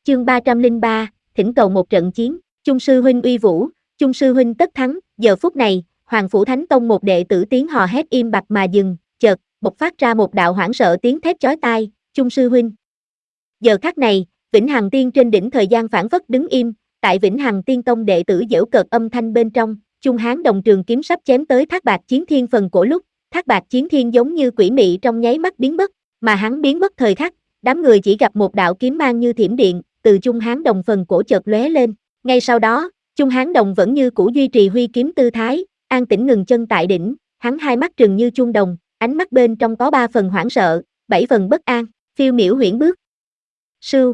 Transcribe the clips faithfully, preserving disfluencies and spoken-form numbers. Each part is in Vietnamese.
Chương ba trăm lẻ ba, thỉnh cầu một trận chiến, Chung sư huynh uy vũ, Chung sư huynh tất thắng. Giờ phút này, Hoàng Phủ Thánh Tông một đệ tử tiếng hò hét im bặt mà dừng, chợt, bộc phát ra một đạo hoảng sợ tiếng thét chói tai, Chung sư huynh. Giờ khắc này, Vĩnh Hằng Tiên trên đỉnh thời gian phảng phất đứng im, tại Vĩnh Hằng Tiên Tông đệ tử giễu cợt âm thanh bên trong, Chung Hán Đồng trường kiếm sắp chém tới Thác Bạt Chiến Thiên phần cổ lúc, Thác Bạt Chiến Thiên giống như quỷ mị trong nháy mắt biến mất, mà hắn biến mất thời khắc, đám người chỉ gặp một đạo kiếm mang như thiểm điện, từ Chung Hán Đồng phần cổ chợt lóe lên. Ngay sau đó, Chung Hán Đồng vẫn như cũ duy trì huy kiếm tư thái, an tĩnh ngừng chân tại đỉnh, hắn hai mắt trừng như chuông đồng, ánh mắt bên trong có ba phần hoảng sợ, bảy phần bất an, phiêu miểu huyễn bước. Sưu.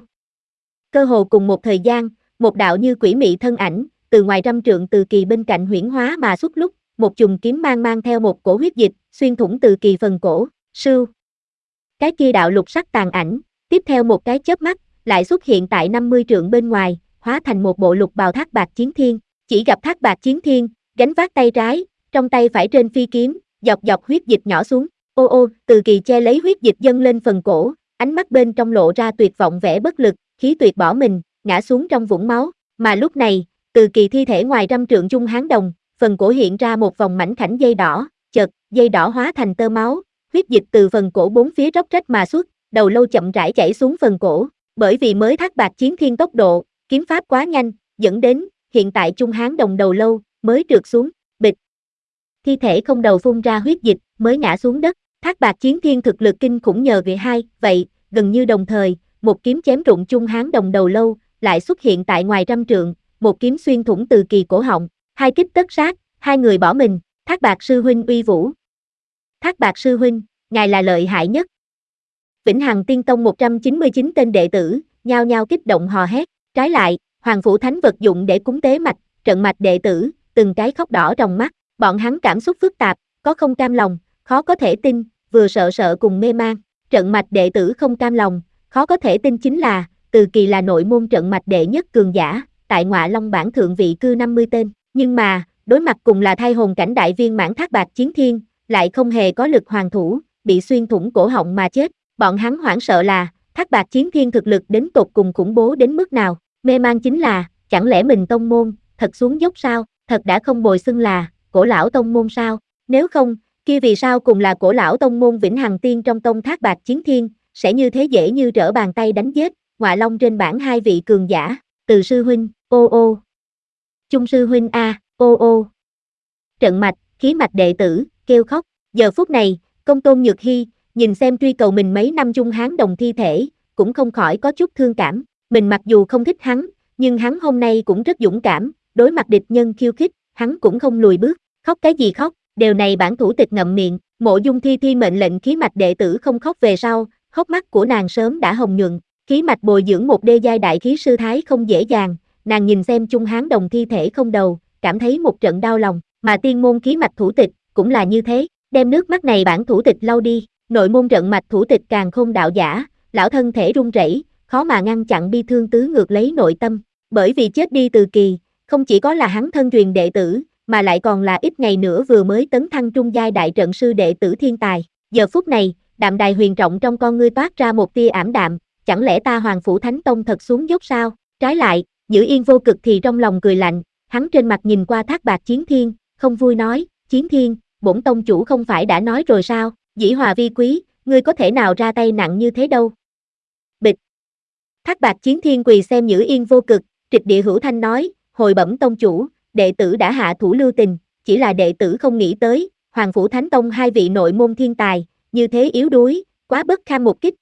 Cơ hồ cùng một thời gian, một đạo như quỷ mị thân ảnh, từ ngoài trăm trượng từ kỳ bên cạnh huyễn hóa mà xuất lúc, một chùm kiếm mang mang theo một cổ huyết dịch, xuyên thủng từ kỳ phần cổ, sưu. Cái kia đạo lục sắc tàn ảnh, tiếp theo một cái chớp mắt, lại xuất hiện tại năm mươi trượng bên ngoài, hóa thành một bộ lục bào Thác Bạt Chiến Thiên, chỉ gặp Thác Bạt Chiến Thiên, gánh vác tay trái, trong tay phải trên phi kiếm, dọc dọc huyết dịch nhỏ xuống, ô ô, từ kỳ che lấy huyết dịch dâng lên phần cổ, ánh mắt bên trong lộ ra tuyệt vọng vẻ bất lực, khí tuyệt bỏ mình, ngã xuống trong vũng máu, mà lúc này, từ kỳ thi thể ngoài trăm trượng Chung Hán Đồng, phần cổ hiện ra một vòng mảnh khảnh dây đỏ, chợt, dây đỏ hóa thành tơ máu, huyết dịch từ phần cổ bốn phía róc rách mà xuất, đầu lâu chậm rãi chảy xuống phần cổ, bởi vì mới Thác Bạt Chiến Thiên tốc độ, kiếm pháp quá nhanh, dẫn đến, hiện tại Chung Hán Đồng đầu lâu, mới trượt xuống, bịch. Thi thể không đầu phun ra huyết dịch, mới ngã xuống đất, Thác Bạt Chiến Thiên thực lực kinh khủng nhờ vị hai, vậy, gần như đồng thời, một kiếm chém rụng Chung Hán Đồng đầu lâu, lại xuất hiện tại ngoài trăm trượng, một kiếm xuyên thủng từ kỳ cổ họng, hai kích tất sát, hai người bỏ mình, Thác Bạt sư huynh uy vũ. Thác Bạt sư huynh, ngài là lợi hại nhất. Vĩnh Hằng Tiên Tông một trăm chín mươi chín tên đệ tử, nhao nhao kích động hò hét, trái lại, Hoàng Phủ Thánh vật dụng để cúng tế mạch, trận mạch đệ tử, từng cái khóc đỏ trong mắt, bọn hắn cảm xúc phức tạp, có không cam lòng, khó có thể tin, vừa sợ sợ cùng mê man, trận mạch đệ tử không cam lòng, khó có thể tin chính là, từ kỳ là nội môn trận mạch đệ nhất cường giả, tại Ngọa Long bảng thượng vị cư năm mươi tên, nhưng mà, đối mặt cùng là thai hồn cảnh đại viên mãn Thác Bạt Chiến Thiên, lại không hề có lực hoàn thủ, bị xuyên thủng cổ họng mà chết, bọn hắn hoảng sợ là, Thác Bạt Chiến Thiên thực lực đến tột cùng khủng bố đến mức nào, mê man chính là, chẳng lẽ mình tông môn, thật xuống dốc sao, thật đã không bồi xưng là, cổ lão tông môn sao, nếu không, kia vì sao cùng là cổ lão tông môn Vĩnh Hằng Tiên trong tông Thác Bạt Chiến Thiên, sẽ như thế dễ như trở bàn tay đánh giết, Ngọa Long trên bảng hai vị cường giả, Từ sư huynh, ô ô. Chung sư huynh a, ô ô. Trận mạch, khí mạch đệ tử, kêu khóc, giờ phút này, Công Tôn Nhược Hy, nhìn xem truy cầu mình mấy năm Chung Hán Đồng thi thể, cũng không khỏi có chút thương cảm, mình mặc dù không thích hắn, nhưng hắn hôm nay cũng rất dũng cảm, đối mặt địch nhân khiêu khích, hắn cũng không lùi bước, khóc cái gì khóc, điều này bản thủ tịch ngậm miệng, Mộ Dung Thi Thi mệnh lệnh khí mạch đệ tử không khóc về sau, hốc mắt của nàng sớm đã hồng nhuận, khí mạch bồi dưỡng một đê giai đại khí sư thái không dễ dàng, nàng nhìn xem Chung Hán Đồng thi thể không đầu, cảm thấy một trận đau lòng, mà tiên môn khí mạch thủ tịch, cũng là như thế, đem nước mắt này bản thủ tịch lau đi, nội môn trận mạch thủ tịch Càn Khôn đạo giả, lão thân thể run rẩy, khó mà ngăn chặn bi thương tứ ngược lấy nội tâm, bởi vì chết đi Từ kỳ, không chỉ có là hắn thân truyền đệ tử, mà lại còn là ít ngày nữa vừa mới tấn thăng trung giai đại trận sư đệ tử thiên tài, giờ phút này, Đạm Đài Huyền Trọng trong con ngươi toát ra một tia ảm đạm, chẳng lẽ ta Hoàng Phủ Thánh Tông thật xuống dốc sao, trái lại, Nhữ Yên Vô Cực thì trong lòng cười lạnh, hắn trên mặt nhìn qua Thác Bạt Chiến Thiên, không vui nói, Chiến Thiên, bổn tông chủ không phải đã nói rồi sao, dĩ hòa vi quý, ngươi có thể nào ra tay nặng như thế đâu. Bịch. Thác Bạt Chiến Thiên quỳ xem Nhữ Yên Vô Cực, trịch địa hữu thanh nói, hồi bẩm tông chủ, đệ tử đã hạ thủ lưu tình, chỉ là đệ tử không nghĩ tới, Hoàng Phủ Thánh Tông hai vị nội môn thiên tài, như thế yếu đuối, quá bất kham một kích.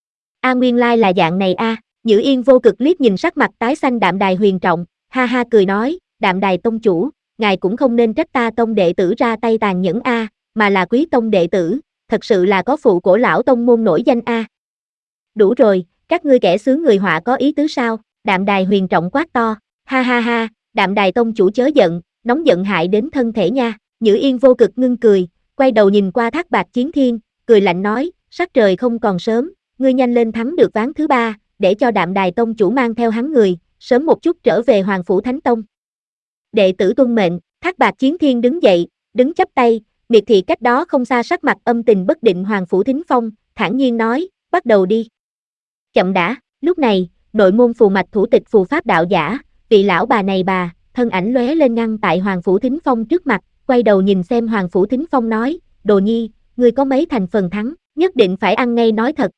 A nguyên lai là dạng này a, Nhữ Yên Vô Cực liếc nhìn sắc mặt tái xanh Đạm Đài Huyền Trọng, ha ha cười nói, Đạm Đài tông chủ, ngài cũng không nên trách ta tông đệ tử ra tay tàn nhẫn a, mà là quý tông đệ tử, thật sự là có phụ cổ lão tông môn nổi danh a. Đủ rồi, các ngươi kẻ xướng người họa có ý tứ sao? Đạm Đài Huyền Trọng quát to, ha ha ha, Đạm Đài tông chủ chớ giận, nóng giận hại đến thân thể nha. Nhữ Yên Vô Cực ngưng cười, quay đầu nhìn qua Thác Bạt Chiến Thiên, cười lạnh nói, sắc trời không còn sớm, ngươi nhanh lên thắng được ván thứ ba, để cho Đạm Đài tông chủ mang theo hắn người, sớm một chút trở về Hoàng Phủ Thánh Tông. Đệ tử tuân mệnh. Thác Bạt Chiến Thiên đứng dậy, đứng chắp tay, miệt thị cách đó không xa sắc mặt âm tình bất định Hoàng Phủ Thính Phong, thản nhiên nói, bắt đầu đi. Chậm đã, lúc này, nội môn phù mạch thủ tịch phù pháp đạo giả, vị lão bà này bà, thân ảnh lóe lên ngăn tại Hoàng Phủ Thính Phong trước mặt, quay đầu nhìn xem Hoàng Phủ Thính Phong nói, Đồ Nhi, ngươi có mấy thành phần thắng, nhất định phải ăn ngay nói thật.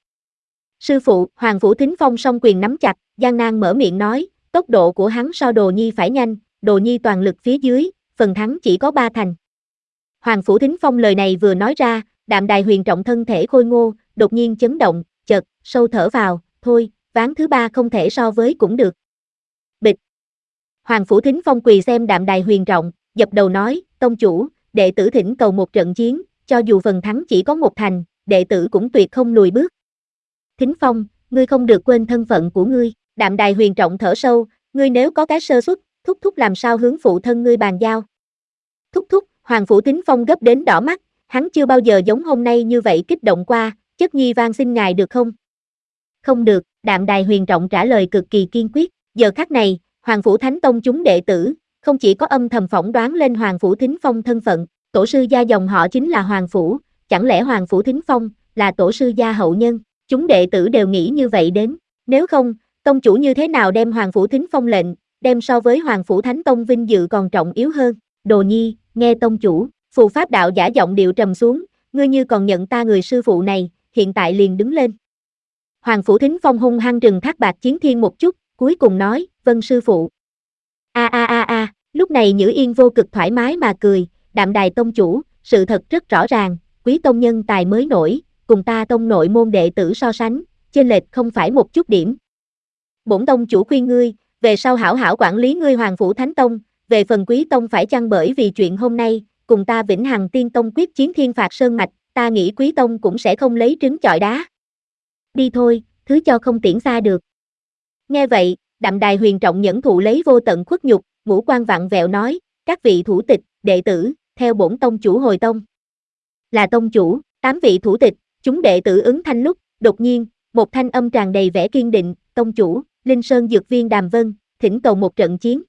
Sư phụ, Hoàng Phủ Thính Phong song quyền nắm chặt, gian nan mở miệng nói, tốc độ của hắn so Đồ Nhi phải nhanh, Đồ Nhi toàn lực phía dưới, phần thắng chỉ có ba thành. Hoàng Phủ Thính Phong lời này vừa nói ra, Đạm Đài Huyền Trọng thân thể khôi ngô, đột nhiên chấn động, chợt, sâu thở vào, thôi, ván thứ ba không thể so với cũng được. Bịch. Hoàng Phủ Thính Phong quỳ xem Đạm Đài Huyền Trọng, dập đầu nói, tông chủ, đệ tử thỉnh cầu một trận chiến, cho dù phần thắng chỉ có một thành, đệ tử cũng tuyệt không lùi bước. Thính Phong, ngươi không được quên thân phận của ngươi. Đạm Đài Huyền Trọng thở sâu, ngươi nếu có cái sơ suất, thúc thúc làm sao hướng phụ thân ngươi bàn giao. Thúc thúc, Hoàng Phủ Thính Phong gấp đến đỏ mắt, hắn chưa bao giờ giống hôm nay như vậy kích động qua, chất nhi van xin ngài được không? Không được, Đạm Đài Huyền Trọng trả lời cực kỳ kiên quyết, giờ khắc này, Hoàng Phủ Thánh Tông chúng đệ tử, không chỉ có âm thầm phỏng đoán lên Hoàng Phủ Thính Phong thân phận, tổ sư gia dòng họ chính là Hoàng Phủ, chẳng lẽ Hoàng Phủ Thính Phong là tổ sư gia hậu nhân, chúng đệ tử đều nghĩ như vậy đến, nếu không, tông chủ như thế nào đem Hoàng Phủ Thính Phong lệnh, đem so với Hoàng Phủ Thánh Tông vinh dự còn trọng yếu hơn. Đồ Nhi, nghe tông chủ, phù pháp đạo giả giọng điệu trầm xuống, ngươi như còn nhận ta người sư phụ này, hiện tại liền đứng lên. Hoàng Phủ Thính Phong hung hăng trừng Thác Bạt Chiến Thiên một chút, cuối cùng nói, vâng sư phụ. A a a a, lúc này Nhữ Yên vô cực thoải mái mà cười, Đạm Đài tông chủ, sự thật rất rõ ràng, quý tông nhân tài mới nổi, cùng ta tông nội môn đệ tử so sánh, chênh lệch không phải một chút điểm. Bổn tông chủ khuyên ngươi, về sau hảo hảo quản lý ngươi Hoàng Phủ Thánh Tông, về phần quý tông phải chăng bởi vì chuyện hôm nay, cùng ta Vĩnh Hằng Tiên Tông quyết chiến thiên phạt sơn mạch, ta nghĩ quý tông cũng sẽ không lấy trứng chọi đá. Đi thôi, thứ cho không tiễn xa được. Nghe vậy, Đạm Đài Huyền Trọng nhẫn thụ lấy vô tận khuất nhục, ngũ quan vặn vẹo nói, các vị thủ tịch, đệ tử, theo bổn tông chủ hồi tông. Là tông chủ, tám vị thủ tịch, chúng đệ tử ứng thanh lúc, đột nhiên, một thanh âm tràn đầy vẻ kiên định, tông chủ, Linh Sơn Dược Viên Đàm Vân, thỉnh cầu một trận chiến.